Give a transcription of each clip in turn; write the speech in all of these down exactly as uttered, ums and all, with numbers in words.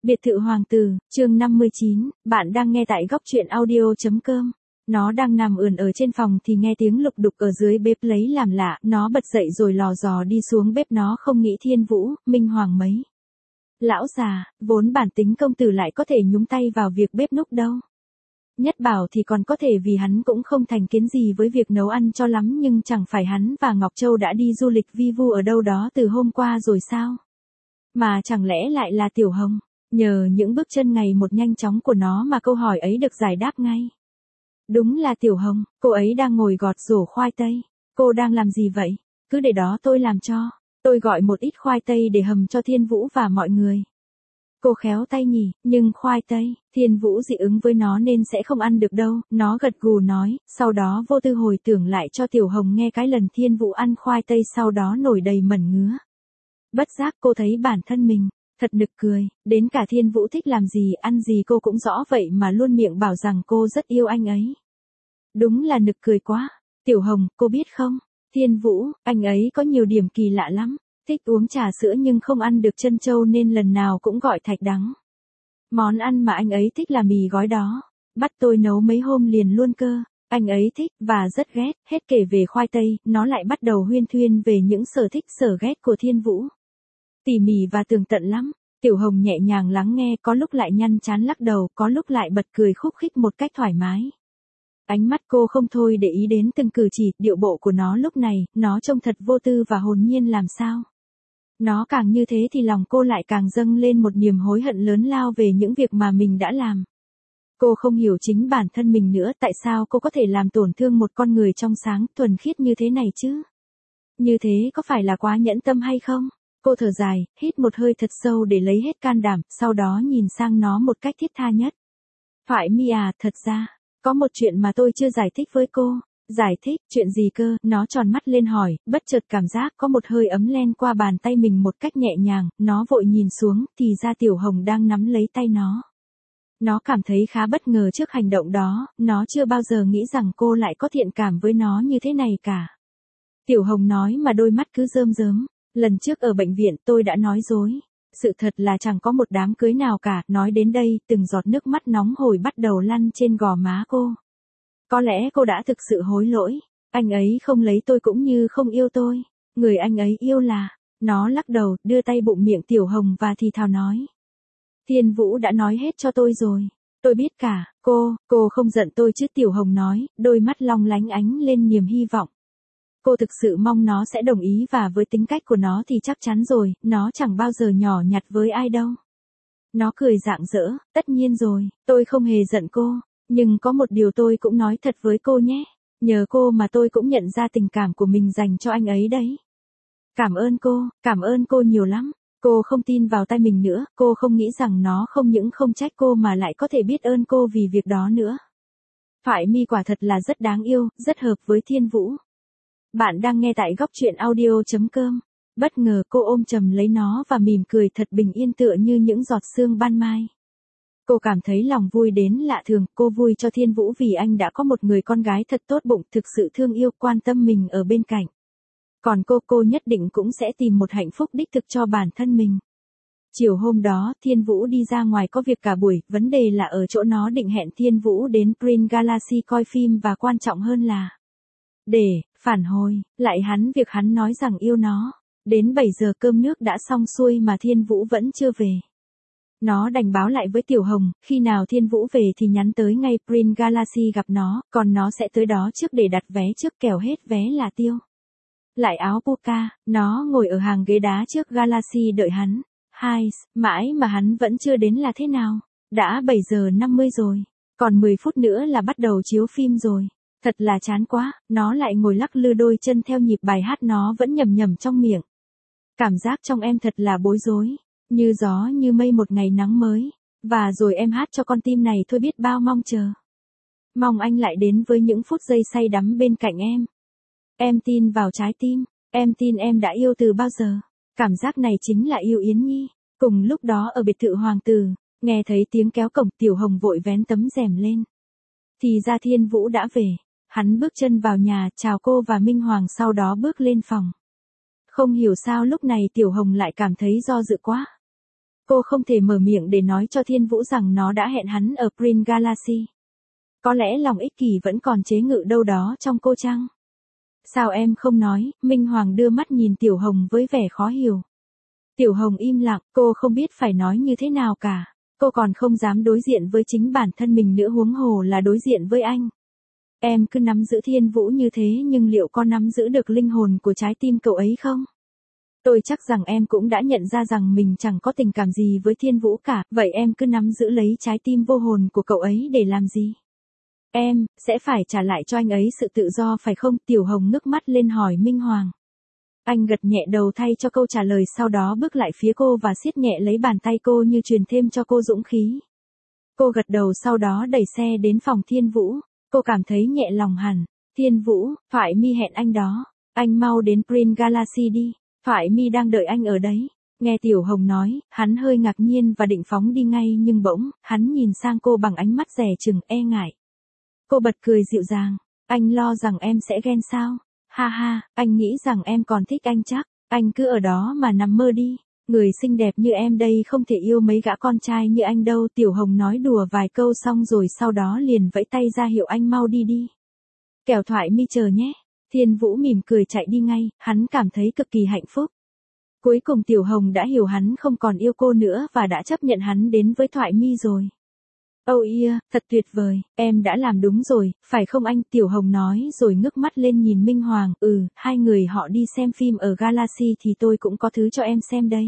Biệt thự hoàng tử, chương năm mươi chín, bạn đang nghe tại góc truyện audio.com. Nó đang nằm ườn ở trên phòng thì nghe tiếng lục đục ở dưới bếp lấy làm lạ, nó bật dậy rồi lò dò đi xuống bếp, nó không nghĩ Thiên Vũ, Minh Hoàng mấy. Lão già, vốn bản tính công tử lại có thể nhúng tay vào việc bếp núc đâu. Nhất Bảo thì còn có thể vì hắn cũng không thành kiến gì với việc nấu ăn cho lắm, nhưng chẳng phải hắn và Ngọc Châu đã đi du lịch vi vu ở đâu đó từ hôm qua rồi sao? Mà chẳng lẽ lại là Tiểu Hồng? Nhờ những bước chân ngày một nhanh chóng của nó mà câu hỏi ấy được giải đáp ngay. Đúng là Tiểu Hồng, cô ấy đang ngồi gọt rổ khoai tây. Cô đang làm gì vậy? Cứ để đó tôi làm cho. Tôi gọi một ít khoai tây để hầm cho Thiên Vũ và mọi người. Cô khéo tay nhỉ, nhưng khoai tây, Thiên Vũ dị ứng với nó nên sẽ không ăn được đâu. Nó gật gù nói, sau đó vô tư hồi tưởng lại cho Tiểu Hồng nghe cái lần Thiên Vũ ăn khoai tây sau đó nổi đầy mẩn ngứa. Bất giác cô thấy bản thân mình thật nực cười, đến cả Thiên Vũ thích làm gì ăn gì cô cũng rõ vậy mà luôn miệng bảo rằng cô rất yêu anh ấy. Đúng là nực cười quá. Tiểu Hồng, cô biết không? Thiên Vũ, anh ấy có nhiều điểm kỳ lạ lắm. Thích uống trà sữa nhưng không ăn được trân châu nên lần nào cũng gọi thạch đắng. Món ăn mà anh ấy thích là mì gói đó. Bắt tôi nấu mấy hôm liền luôn cơ. Anh ấy thích, và rất ghét. Hết kể về khoai tây, nó lại bắt đầu huyên thuyên về những sở thích sở ghét của Thiên Vũ. Tỉ mỉ và tường tận lắm. Tiểu Hồng nhẹ nhàng lắng nghe, có lúc lại nhăn chán lắc đầu, có lúc lại bật cười khúc khích một cách thoải mái. Ánh mắt cô không thôi để ý đến từng cử chỉ, điệu bộ của nó lúc này, nó trông thật vô tư và hồn nhiên làm sao. Nó càng như thế thì lòng cô lại càng dâng lên một niềm hối hận lớn lao về những việc mà mình đã làm. Cô không hiểu chính bản thân mình nữa, tại sao cô có thể làm tổn thương một con người trong sáng, thuần khiết như thế này chứ? Như thế có phải là quá nhẫn tâm hay không? Cô thở dài, hít một hơi thật sâu để lấy hết can đảm, sau đó nhìn sang nó một cách thiết tha nhất. Thoại mi à, thật ra, có một chuyện mà tôi chưa giải thích với cô. Giải thích, chuyện gì cơ? Nó tròn mắt lên hỏi, bất chợt cảm giác có một hơi ấm len qua bàn tay mình một cách nhẹ nhàng, nó vội nhìn xuống, thì ra Tiểu Hồng đang nắm lấy tay nó. Nó cảm thấy khá bất ngờ trước hành động đó, nó chưa bao giờ nghĩ rằng cô lại có thiện cảm với nó như thế này cả. Tiểu Hồng nói mà đôi mắt cứ rơm rớm. Lần trước ở bệnh viện tôi đã nói dối. Sự thật là chẳng có một đám cưới nào cả. Nói đến đây, từng giọt nước mắt nóng hổi bắt đầu lăn trên gò má cô. Có lẽ cô đã thực sự hối lỗi. Anh ấy không lấy tôi cũng như không yêu tôi. Người anh ấy yêu là... Nó lắc đầu, đưa tay bụng miệng Tiểu Hồng và thì thào nói. Thiên Vũ đã nói hết cho tôi rồi. Tôi biết cả, cô, cô không giận tôi chứ? Tiểu Hồng nói, đôi mắt long lánh ánh lên niềm hy vọng. Cô thực sự mong nó sẽ đồng ý, và với tính cách của nó thì chắc chắn rồi, nó chẳng bao giờ nhỏ nhặt với ai đâu. Nó cười rạng rỡ, tất nhiên rồi, tôi không hề giận cô, nhưng có một điều tôi cũng nói thật với cô nhé, nhờ cô mà tôi cũng nhận ra tình cảm của mình dành cho anh ấy đấy. Cảm ơn cô, cảm ơn cô nhiều lắm. Cô không tin vào tay mình nữa, cô không nghĩ rằng nó không những không trách cô mà lại có thể biết ơn cô vì việc đó nữa. Thoại mi quả thật là rất đáng yêu, rất hợp với Thiên Vũ. Bạn đang nghe tại góc truyện audio.com. Bất ngờ cô ôm chầm lấy nó và mỉm cười thật bình yên tựa như những giọt sương ban mai. Cô cảm thấy lòng vui đến lạ thường, cô vui cho Thiên Vũ vì anh đã có một người con gái thật tốt bụng, thực sự thương yêu, quan tâm mình ở bên cạnh. Còn cô, cô nhất định cũng sẽ tìm một hạnh phúc đích thực cho bản thân mình. Chiều hôm đó, Thiên Vũ đi ra ngoài có việc cả buổi, vấn đề là ở chỗ nó định hẹn Thiên Vũ đến Green Galaxy coi phim, và quan trọng hơn là để phản hồi lại hắn việc hắn nói rằng yêu nó. Đến bảy giờ cơm nước đã xong xuôi mà Thiên Vũ vẫn chưa về. Nó đành báo lại với Tiểu Hồng, khi nào Thiên Vũ về thì nhắn tới ngay Green Galaxy gặp nó, còn nó sẽ tới đó trước để đặt vé trước, kẻo hết vé là tiêu. Lại áo puka, nó ngồi ở hàng ghế đá trước Galaxy đợi hắn. Hai, mãi mà hắn vẫn chưa đến là thế nào? Đã bảy giờ năm mươi rồi, còn mười phút nữa là bắt đầu chiếu phim rồi. Thật là chán quá, nó lại ngồi lắc lư đôi chân theo nhịp bài hát nó vẫn nhầm nhầm trong miệng. Cảm giác trong em thật là bối rối, như gió như mây một ngày nắng mới, và rồi em hát cho con tim này thôi biết bao mong chờ. Mong anh lại đến với những phút giây say đắm bên cạnh em. Em tin vào trái tim, em tin em đã yêu từ bao giờ. Cảm giác này chính là yêu Yến Nhi. Cùng lúc đó ở biệt thự hoàng tử, nghe thấy tiếng kéo cổng, Tiểu Hồng vội vén tấm rèm lên. Thì ra Thiên Vũ đã về. Hắn bước chân vào nhà, chào cô và Minh Hoàng, sau đó bước lên phòng. Không hiểu sao lúc này Tiểu Hồng lại cảm thấy do dự quá. Cô không thể mở miệng để nói cho Thiên Vũ rằng nó đã hẹn hắn ở Prince Galaxy. Có lẽ lòng ích kỷ vẫn còn chế ngự đâu đó trong cô chăng? Sao em không nói? Minh Hoàng đưa mắt nhìn Tiểu Hồng với vẻ khó hiểu. Tiểu Hồng im lặng, cô không biết phải nói như thế nào cả. Cô còn không dám đối diện với chính bản thân mình nữa, huống hồ là đối diện với anh. Em cứ nắm giữ Thiên Vũ như thế nhưng liệu có nắm giữ được linh hồn của trái tim cậu ấy không? Tôi chắc rằng em cũng đã nhận ra rằng mình chẳng có tình cảm gì với Thiên Vũ cả, vậy em cứ nắm giữ lấy trái tim vô hồn của cậu ấy để làm gì? Em, sẽ phải trả lại cho anh ấy sự tự do phải không? Tiểu Hồng ngước mắt lên hỏi Minh Hoàng. Anh gật nhẹ đầu thay cho câu trả lời, sau đó bước lại phía cô và siết nhẹ lấy bàn tay cô như truyền thêm cho cô dũng khí. Cô gật đầu sau đó đẩy xe đến phòng Thiên Vũ. Cô cảm thấy nhẹ lòng hẳn. Thiên Vũ, Thoại Mi hẹn anh đó. Anh mau đến Prince Galaxy đi. Thoại Mi đang đợi anh ở đấy. Nghe Tiểu Hồng nói, hắn hơi ngạc nhiên và định phóng đi ngay nhưng bỗng, hắn nhìn sang cô bằng ánh mắt dè chừng e ngại. Cô bật cười dịu dàng. Anh lo rằng em sẽ ghen sao? Ha ha, anh nghĩ rằng em còn thích anh chắc. Anh cứ ở đó mà nằm mơ đi. Người xinh đẹp như em đây không thể yêu mấy gã con trai như anh đâu. Tiểu Hồng nói đùa vài câu xong rồi sau đó liền vẫy tay ra hiệu anh mau đi đi. Kẻo Thoại Mi chờ nhé. Thiên Vũ mỉm cười chạy đi ngay, hắn cảm thấy cực kỳ hạnh phúc. Cuối cùng Tiểu Hồng đã hiểu hắn không còn yêu cô nữa và đã chấp nhận hắn đến với Thoại Mi rồi. Oh yeah, thật tuyệt vời, em đã làm đúng rồi, phải không anh? Tiểu Hồng nói rồi ngước mắt lên nhìn Minh Hoàng. Ừ, hai người họ đi xem phim ở Galaxy thì tôi cũng có thứ cho em xem đây.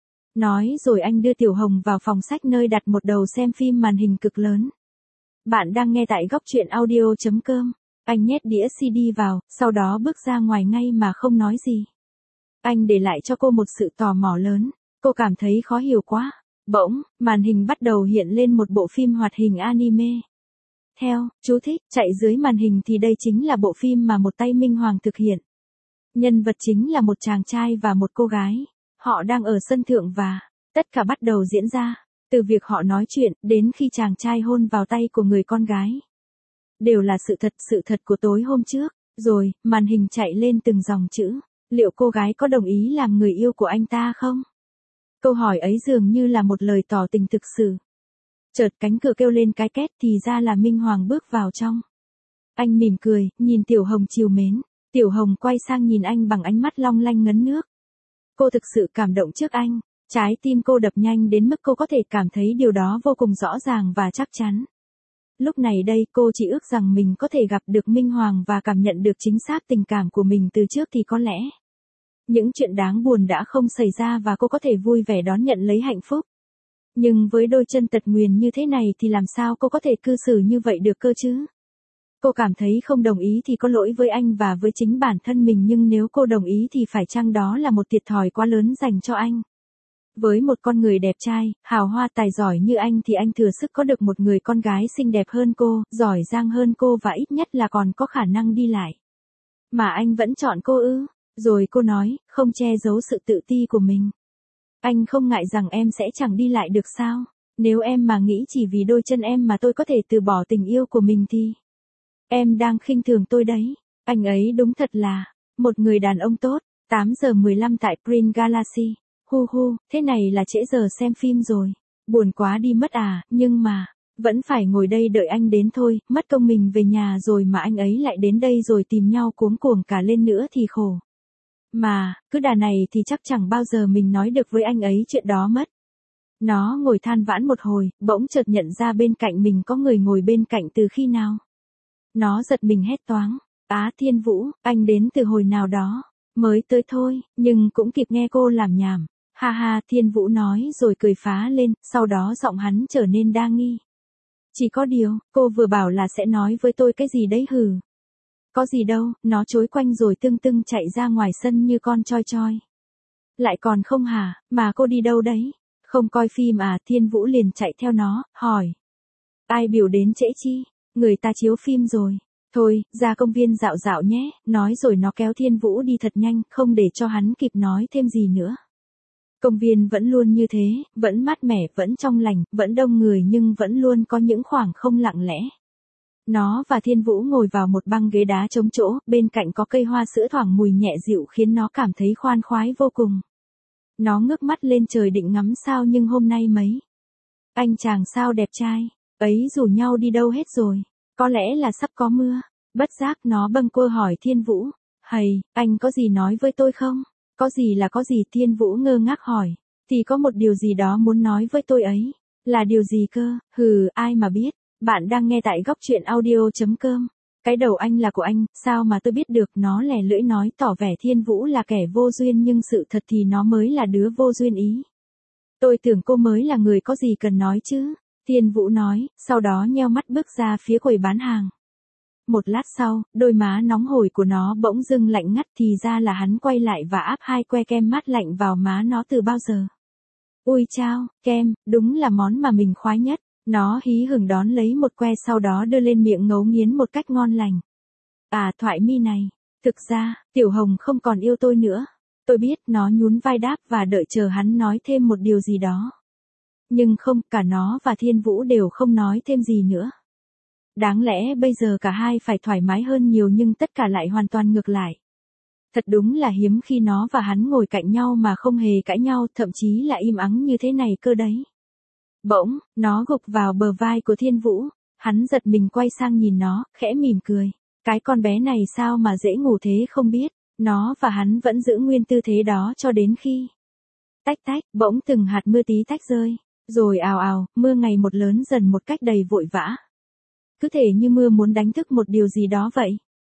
Nói rồi anh đưa Tiểu Hồng vào phòng sách nơi đặt một đầu xem phim màn hình cực lớn. Bạn đang nghe tại góc truyện audio chấm com. Anh nhét đĩa xê đê vào, sau đó bước ra ngoài ngay mà không nói gì. Anh để lại cho cô một sự tò mò lớn. Cô cảm thấy khó hiểu quá. Bỗng, màn hình bắt đầu hiện lên một bộ phim hoạt hình anime. Theo, chú thích, chạy dưới màn hình thì đây chính là bộ phim mà một tay Minh Hoàng thực hiện. Nhân vật chính là một chàng trai và một cô gái. Họ đang ở sân thượng và tất cả bắt đầu diễn ra. Từ việc họ nói chuyện, đến khi chàng trai hôn vào tay của người con gái. Đều là sự thật, sự thật của tối hôm trước. Rồi, màn hình chạy lên từng dòng chữ. Liệu cô gái có đồng ý làm người yêu của anh ta không? Câu hỏi ấy dường như là một lời tỏ tình thực sự. Chợt cánh cửa kêu lên cái két thì ra là Minh Hoàng bước vào trong. Anh mỉm cười, nhìn Tiểu Hồng trìu mến. Tiểu Hồng quay sang nhìn anh bằng ánh mắt long lanh ngấn nước. Cô thực sự cảm động trước anh. Trái tim cô đập nhanh đến mức cô có thể cảm thấy điều đó vô cùng rõ ràng và chắc chắn. Lúc này đây cô chỉ ước rằng mình có thể gặp được Minh Hoàng và cảm nhận được chính xác tình cảm của mình từ trước thì có lẽ những chuyện đáng buồn đã không xảy ra và cô có thể vui vẻ đón nhận lấy hạnh phúc. Nhưng với đôi chân tật nguyền như thế này thì làm sao cô có thể cư xử như vậy được cơ chứ? Cô cảm thấy không đồng ý thì có lỗi với anh và với chính bản thân mình, nhưng nếu cô đồng ý thì phải chăng đó là một thiệt thòi quá lớn dành cho anh? Với một con người đẹp trai, hào hoa tài giỏi như anh thì anh thừa sức có được một người con gái xinh đẹp hơn cô, giỏi giang hơn cô và ít nhất là còn có khả năng đi lại. Mà anh vẫn chọn cô ư? Rồi cô nói, không che giấu sự tự ti của mình. Anh không ngại rằng em sẽ chẳng đi lại được sao? Nếu em mà nghĩ chỉ vì đôi chân em mà tôi có thể từ bỏ tình yêu của mình thì em đang khinh thường tôi đấy. Anh ấy đúng thật là một người đàn ông tốt. tám giờ mười lăm tại Prince Galaxy. Hu hu, thế này là trễ giờ xem phim rồi. Buồn quá đi mất à, nhưng mà vẫn phải ngồi đây đợi anh đến thôi, mất công mình về nhà rồi mà anh ấy lại đến đây rồi tìm nhau cuống cuồng cả lên nữa thì khổ. Mà, cứ đà này thì chắc chẳng bao giờ mình nói được với anh ấy chuyện đó mất. Nó ngồi than vãn một hồi, bỗng chợt nhận ra bên cạnh mình có người ngồi bên cạnh từ khi nào. Nó giật mình hét toáng. Á Thiên Vũ, anh đến từ hồi nào đó. Mới tới thôi, nhưng cũng kịp nghe cô làm nhảm. Ha ha, Thiên Vũ nói rồi cười phá lên, sau đó giọng hắn trở nên đa nghi. Chỉ có điều, cô vừa bảo là sẽ nói với tôi cái gì đấy hừ. Có gì đâu, nó chối quanh rồi tưng tưng chạy ra ngoài sân như con choi choi. Lại còn không hả, mà cô đi đâu đấy? Không coi phim à? Thiên Vũ liền chạy theo nó, hỏi. Ai biểu đến trễ chi? Người ta chiếu phim rồi. Thôi, ra công viên dạo dạo nhé, nói rồi nó kéo Thiên Vũ đi thật nhanh, không để cho hắn kịp nói thêm gì nữa. Công viên vẫn luôn như thế, vẫn mát mẻ, vẫn trong lành, vẫn đông người nhưng vẫn luôn có những khoảng không lặng lẽ. Nó và Thiên Vũ ngồi vào một băng ghế đá trống chỗ, bên cạnh có cây hoa sữa thoảng mùi nhẹ dịu khiến nó cảm thấy khoan khoái vô cùng. Nó ngước mắt lên trời định ngắm sao nhưng hôm nay mấy anh chàng sao đẹp trai ấy rủ nhau đi đâu hết rồi, có lẽ là sắp có mưa. Bất giác nó bâng quơ hỏi Thiên Vũ, "Hầy, anh có gì nói với tôi không?" "Có gì là có gì?" Thiên Vũ ngơ ngác hỏi. "Thì có một điều gì đó muốn nói với tôi ấy." "Là điều gì cơ?" "Hừ, ai mà biết." Bạn đang nghe tại góc truyện audio.com. "Cái đầu anh là của anh, sao mà tôi biết được?" Nó lè lưỡi nói tỏ vẻ Thiên Vũ là kẻ vô duyên nhưng sự thật thì nó mới là đứa vô duyên ý. "Tôi tưởng cô mới là người có gì cần nói chứ." Thiên Vũ nói, sau đó nheo mắt bước ra phía quầy bán hàng. Một lát sau, đôi má nóng hổi của nó bỗng dưng lạnh ngắt thì ra là hắn quay lại và áp hai que kem mát lạnh vào má nó từ bao giờ. Ui chao, kem, đúng là món mà mình khoái nhất. Nó hí hửng đón lấy một que sau đó đưa lên miệng ngấu nghiến một cách ngon lành. "À Thoại Mi này, thực ra, Tiểu Hồng không còn yêu tôi nữa." "Tôi biết." Nó nhún vai đáp và đợi chờ hắn nói thêm một điều gì đó. Nhưng không, cả nó và Thiên Vũ đều không nói thêm gì nữa. Đáng lẽ bây giờ cả hai phải thoải mái hơn nhiều nhưng tất cả lại hoàn toàn ngược lại. Thật đúng là hiếm khi nó và hắn ngồi cạnh nhau mà không hề cãi nhau, thậm chí là im ắng như thế này cơ đấy. Bỗng, nó gục vào bờ vai của Thiên Vũ. Hắn giật mình quay sang nhìn nó, khẽ mỉm cười. Cái con bé này sao mà dễ ngủ thế không biết. Nó và hắn vẫn giữ nguyên tư thế đó cho đến khi. Tách tách, bỗng từng hạt mưa tí tách rơi. Rồi ào ào, mưa ngày một lớn dần một cách đầy vội vã. Cứ thể như mưa muốn đánh thức một điều gì đó vậy.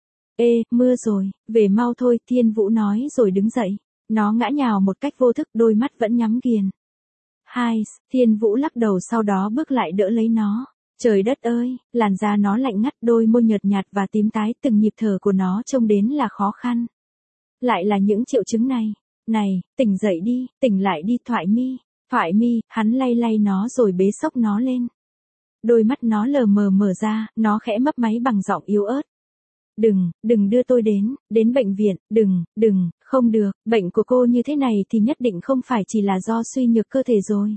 "Ê, mưa rồi, về mau thôi." Thiên Vũ nói rồi đứng dậy. Nó ngã nhào một cách vô thức, đôi mắt vẫn nhắm nghiền. "Hai." Thiên Vũ lắc đầu sau đó bước lại đỡ lấy nó. Trời đất ơi, làn da nó lạnh ngắt, đôi môi nhợt nhạt và tím tái, từng nhịp thở của nó trông đến là khó khăn. Lại là những triệu chứng này. "Này, tỉnh dậy đi, tỉnh lại đi Thoại Mi." "Thoại Mi." Hắn lay lay nó rồi bế xốc nó lên. Đôi mắt nó lờ mờ mở ra, nó khẽ mấp máy bằng giọng yếu ớt. "Đừng, đừng đưa tôi đến, đến bệnh viện, đừng, đừng, không được, bệnh của cô như thế này thì nhất định không phải chỉ là do suy nhược cơ thể rồi."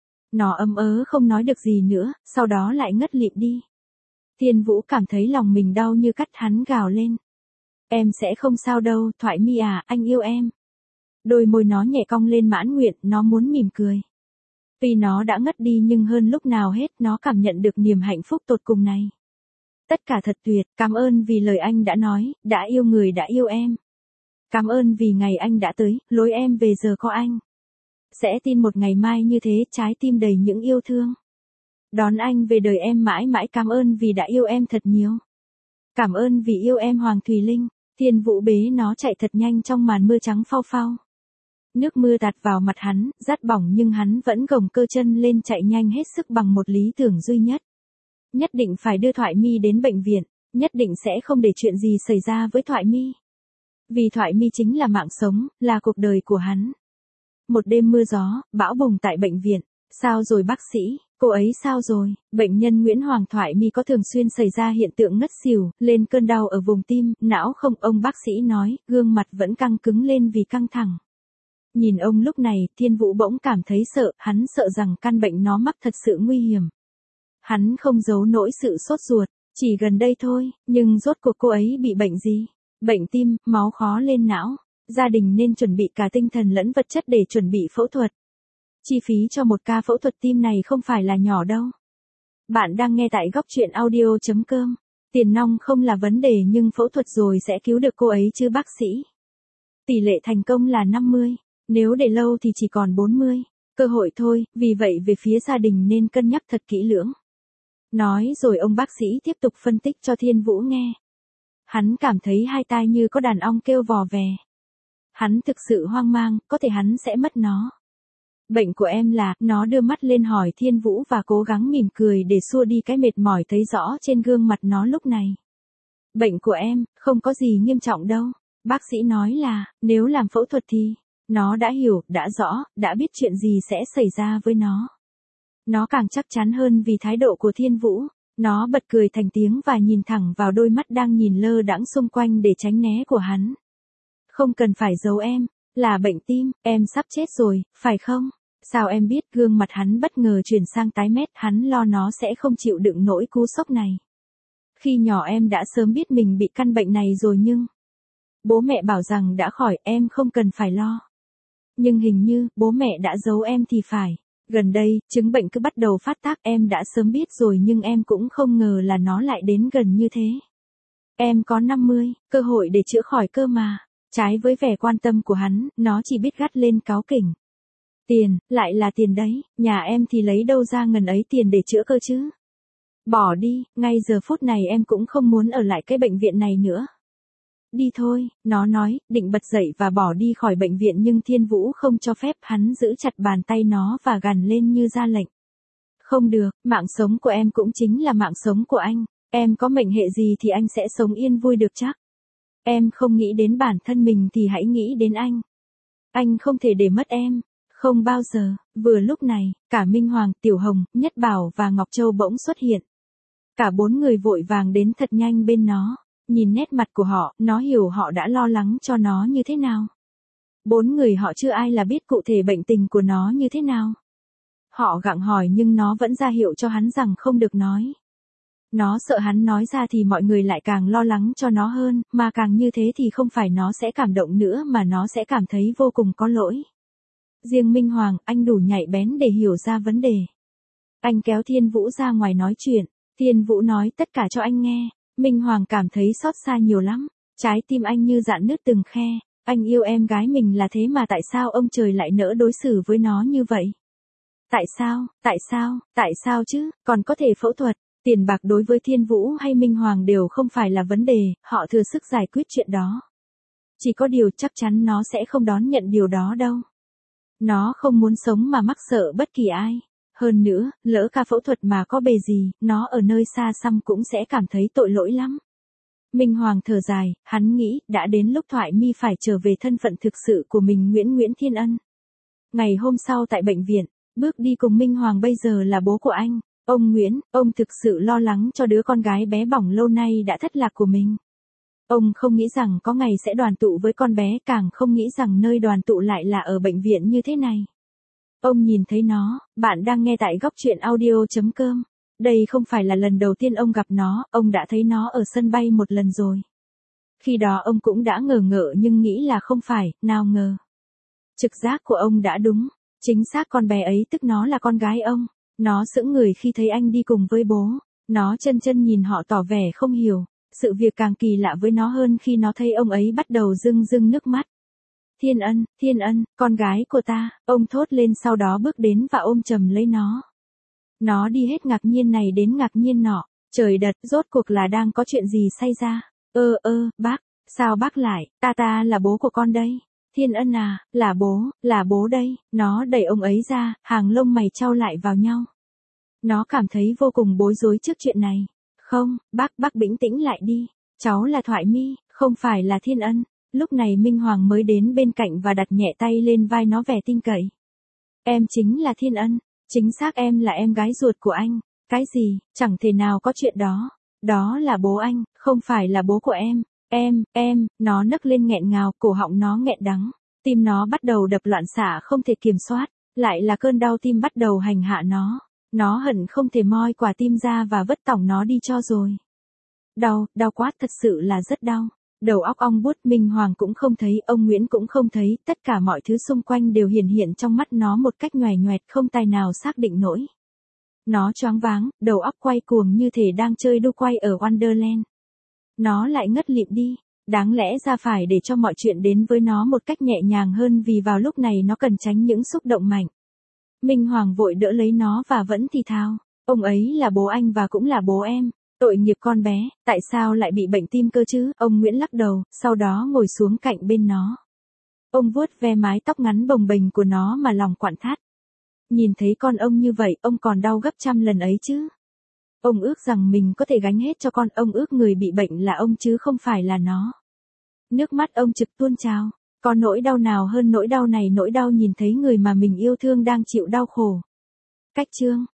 Nó ấm ớ không nói được gì nữa, sau đó lại ngất lịm đi. Thiên Vũ cảm thấy lòng mình đau như cắt, hắn gào lên. "Em sẽ không sao đâu, Thoại Mi à, anh yêu em." Đôi môi nó nhẹ cong lên mãn nguyện, nó muốn mỉm cười. Vì nó đã ngất đi nhưng hơn lúc nào hết nó cảm nhận được niềm hạnh phúc tột cùng này. "Tất cả thật tuyệt, cảm ơn vì lời anh đã nói, đã yêu người đã yêu em. Cảm ơn vì ngày anh đã tới, lối em về giờ có anh. Sẽ tin một ngày mai như thế, trái tim đầy những yêu thương. Đón anh về đời em mãi mãi, cảm ơn vì đã yêu em thật nhiều. Cảm ơn vì yêu em Hoàng Thùy Linh." Thiên Vũ bế nó chạy thật nhanh trong màn mưa trắng phao phao. Nước mưa tạt vào mặt hắn, rát bỏng nhưng hắn vẫn gồng cơ chân lên chạy nhanh hết sức bằng một lý tưởng duy nhất. Nhất định phải đưa Thoại Mi đến bệnh viện, nhất định sẽ không để chuyện gì xảy ra với Thoại Mi. Vì Thoại Mi chính là mạng sống, là cuộc đời của hắn. Một đêm mưa gió, bão bùng tại bệnh viện. "Sao rồi bác sĩ, cô ấy sao rồi?" Bệnh nhân Nguyễn Hoàng Thoại Mi có thường xuyên xảy ra hiện tượng ngất xỉu, lên cơn đau ở vùng tim, não không, ông bác sĩ nói, gương mặt vẫn căng cứng lên vì căng thẳng. Nhìn ông lúc này, Thiên Vũ bỗng cảm thấy sợ, hắn sợ rằng căn bệnh nó mắc thật sự nguy hiểm. Hắn không giấu nỗi sự sốt ruột, "Chỉ gần đây thôi, nhưng rốt cuộc cô ấy bị bệnh gì?" "Bệnh tim, máu khó lên não. Gia đình nên chuẩn bị cả tinh thần lẫn vật chất để chuẩn bị phẫu thuật. Chi phí cho một ca phẫu thuật tim này không phải là nhỏ đâu." Bạn đang nghe tại góc truyện audio.com. Tiền nong không là vấn đề nhưng phẫu thuật rồi sẽ cứu được cô ấy chứ bác sĩ. Tỷ lệ thành công là năm mươi, nếu để lâu thì chỉ còn bốn mươi. Cơ hội thôi, vì vậy về phía gia đình nên cân nhắc thật kỹ lưỡng. Nói rồi ông bác sĩ tiếp tục phân tích cho Thiên Vũ nghe. Hắn cảm thấy hai tai như có đàn ong kêu vò vè. Hắn thực sự hoang mang, có thể hắn sẽ mất nó. "Bệnh của em là," nó đưa mắt lên hỏi Thiên Vũ và cố gắng mỉm cười để xua đi cái mệt mỏi thấy rõ trên gương mặt nó lúc này. "Bệnh của em, không có gì nghiêm trọng đâu." Bác sĩ nói là, nếu làm phẫu thuật thì, nó đã hiểu, đã rõ, đã biết chuyện gì sẽ xảy ra với nó. Nó càng chắc chắn hơn vì thái độ của Thiên Vũ. Nó bật cười thành tiếng và nhìn thẳng vào đôi mắt đang nhìn lơ đãng xung quanh để tránh né của hắn. "Không cần phải giấu em, là bệnh tim, em sắp chết rồi, phải không?" "Sao em biết?" Gương mặt hắn bất ngờ chuyển sang tái mét, hắn lo nó sẽ không chịu đựng nỗi cú sốc này. "Khi nhỏ em đã sớm biết mình bị căn bệnh này rồi nhưng bố mẹ bảo rằng đã khỏi, em không cần phải lo." Nhưng hình như, bố mẹ đã giấu em thì phải. Gần đây, chứng bệnh cứ bắt đầu phát tác, em đã sớm biết rồi nhưng em cũng không ngờ là nó lại đến gần như thế. Em có năm mươi, cơ hội để chữa khỏi cơ mà. Trái với vẻ quan tâm của hắn, nó chỉ biết gắt lên cáu kỉnh. Tiền, lại là tiền đấy, nhà em thì lấy đâu ra ngần ấy tiền để chữa cơ chứ. Bỏ đi, ngay giờ phút này em cũng không muốn ở lại cái bệnh viện này nữa. Đi thôi, nó nói, định bật dậy và bỏ đi khỏi bệnh viện nhưng Thiên Vũ không cho phép, hắn giữ chặt bàn tay nó và gằn lên như ra lệnh. Không được, mạng sống của em cũng chính là mạng sống của anh, em có mệnh hệ gì thì anh sẽ sống yên vui được chắc. Em không nghĩ đến bản thân mình thì hãy nghĩ đến anh. Anh không thể để mất em. Không bao giờ. Vừa lúc này, cả Minh Hoàng, Tiểu Hồng, Nhất Bảo và Ngọc Châu bỗng xuất hiện. Cả bốn người vội vàng đến thật nhanh bên nó. Nhìn nét mặt của họ, nó hiểu họ đã lo lắng cho nó như thế nào. Bốn người họ chưa ai là biết cụ thể bệnh tình của nó như thế nào. Họ gặng hỏi nhưng nó vẫn ra hiệu cho hắn rằng không được nói. Nó sợ hắn nói ra thì mọi người lại càng lo lắng cho nó hơn, mà càng như thế thì không phải nó sẽ cảm động nữa mà nó sẽ cảm thấy vô cùng có lỗi. Riêng Minh Hoàng, anh đủ nhạy bén để hiểu ra vấn đề. Anh kéo Thiên Vũ ra ngoài nói chuyện, Thiên Vũ nói tất cả cho anh nghe. Minh Hoàng cảm thấy xót xa nhiều lắm, trái tim anh như rạn nứt từng khe, anh yêu em gái mình là thế mà tại sao ông trời lại nỡ đối xử với nó như vậy? Tại sao, tại sao, tại sao chứ, còn có thể phẫu thuật, tiền bạc đối với Thiên Vũ hay Minh Hoàng đều không phải là vấn đề, họ thừa sức giải quyết chuyện đó. Chỉ có điều chắc chắn nó sẽ không đón nhận điều đó đâu. Nó không muốn sống mà mắc sợ bất kỳ ai. Hơn nữa, lỡ ca phẫu thuật mà có bề gì, nó ở nơi xa xăm cũng sẽ cảm thấy tội lỗi lắm. Minh Hoàng thở dài, hắn nghĩ, đã đến lúc Thoại Mi phải trở về thân phận thực sự của mình, Nguyễn Nguyễn Thiên Ân. Ngày hôm sau tại bệnh viện, bước đi cùng Minh Hoàng bây giờ là bố của anh. Ông Nguyễn, ông thực sự lo lắng cho đứa con gái bé bỏng lâu nay đã thất lạc của mình. Ông không nghĩ rằng có ngày sẽ đoàn tụ với con bé, càng không nghĩ rằng nơi đoàn tụ lại là ở bệnh viện như thế này. Ông nhìn thấy nó, bạn đang nghe tại góc truyện audio chấm com. Đây không phải là lần đầu tiên ông gặp nó, ông đã thấy nó ở sân bay một lần rồi. Khi đó ông cũng đã ngờ ngợ nhưng nghĩ là không phải, nào ngờ. Trực giác của ông đã đúng, chính xác con bé ấy tức nó là con gái ông. Nó sững người khi thấy anh đi cùng với bố, nó chân chân nhìn họ tỏ vẻ không hiểu. Sự việc càng kỳ lạ với nó hơn khi nó thấy ông ấy bắt đầu rưng rưng nước mắt. Thiên Ân, Thiên Ân, con gái của ta, ông thốt lên sau đó bước đến và ôm chầm lấy nó. Nó đi hết ngạc nhiên này đến ngạc nhiên nọ, trời đất, rốt cuộc là đang có chuyện gì xảy ra. Ơ ơ, bác, sao bác lại, ta ta là bố của con đây. Thiên Ân à, là bố, là bố đây, nó đẩy ông ấy ra, hàng lông mày chau lại vào nhau. Nó cảm thấy vô cùng bối rối trước chuyện này. Không, bác, bác bình tĩnh lại đi, cháu là Thoại Mi, không phải là Thiên Ân. Lúc này Minh Hoàng mới đến bên cạnh và đặt nhẹ tay lên vai nó vẻ tin cậy. Em chính là Thiên Ân, chính xác em là em gái ruột của anh. Cái gì, chẳng thể nào có chuyện đó. Đó là bố anh, không phải là bố của em. Em, em, nó nấc lên nghẹn ngào, cổ họng nó nghẹn đắng. Tim nó bắt đầu đập loạn xạ không thể kiểm soát, lại là cơn đau tim bắt đầu hành hạ nó. Nó hận không thể moi quả tim ra và vứt tỏng nó đi cho rồi. Đau, đau quá, thật sự là rất đau. Đầu óc ong buốt, Minh Hoàng cũng không thấy, ông Nguyễn cũng không thấy, tất cả mọi thứ xung quanh đều hiển hiện trong mắt nó một cách nhoẻn nhoẹt không tài nào xác định nổi. Nó choáng váng, đầu óc quay cuồng như thể đang chơi đu quay ở Wonderland. Nó lại ngất lịm đi, đáng lẽ ra phải để cho mọi chuyện đến với nó một cách nhẹ nhàng hơn vì vào lúc này nó cần tránh những xúc động mạnh. Minh Hoàng vội đỡ lấy nó và vẫn thì thào, ông ấy là bố anh và cũng là bố em. Tội nghiệp con bé, tại sao lại bị bệnh tim cơ chứ? Ông Nguyễn lắc đầu, sau đó ngồi xuống cạnh bên nó. Ông vuốt ve mái tóc ngắn bồng bềnh của nó mà lòng quặn thắt. Nhìn thấy con ông như vậy, ông còn đau gấp trăm lần ấy chứ. Ông ước rằng mình có thể gánh hết cho con, ông ước người bị bệnh là ông chứ không phải là nó. Nước mắt ông trực tuôn trào. Có nỗi đau nào hơn nỗi đau này, nỗi đau nhìn thấy người mà mình yêu thương đang chịu đau khổ. Cách chương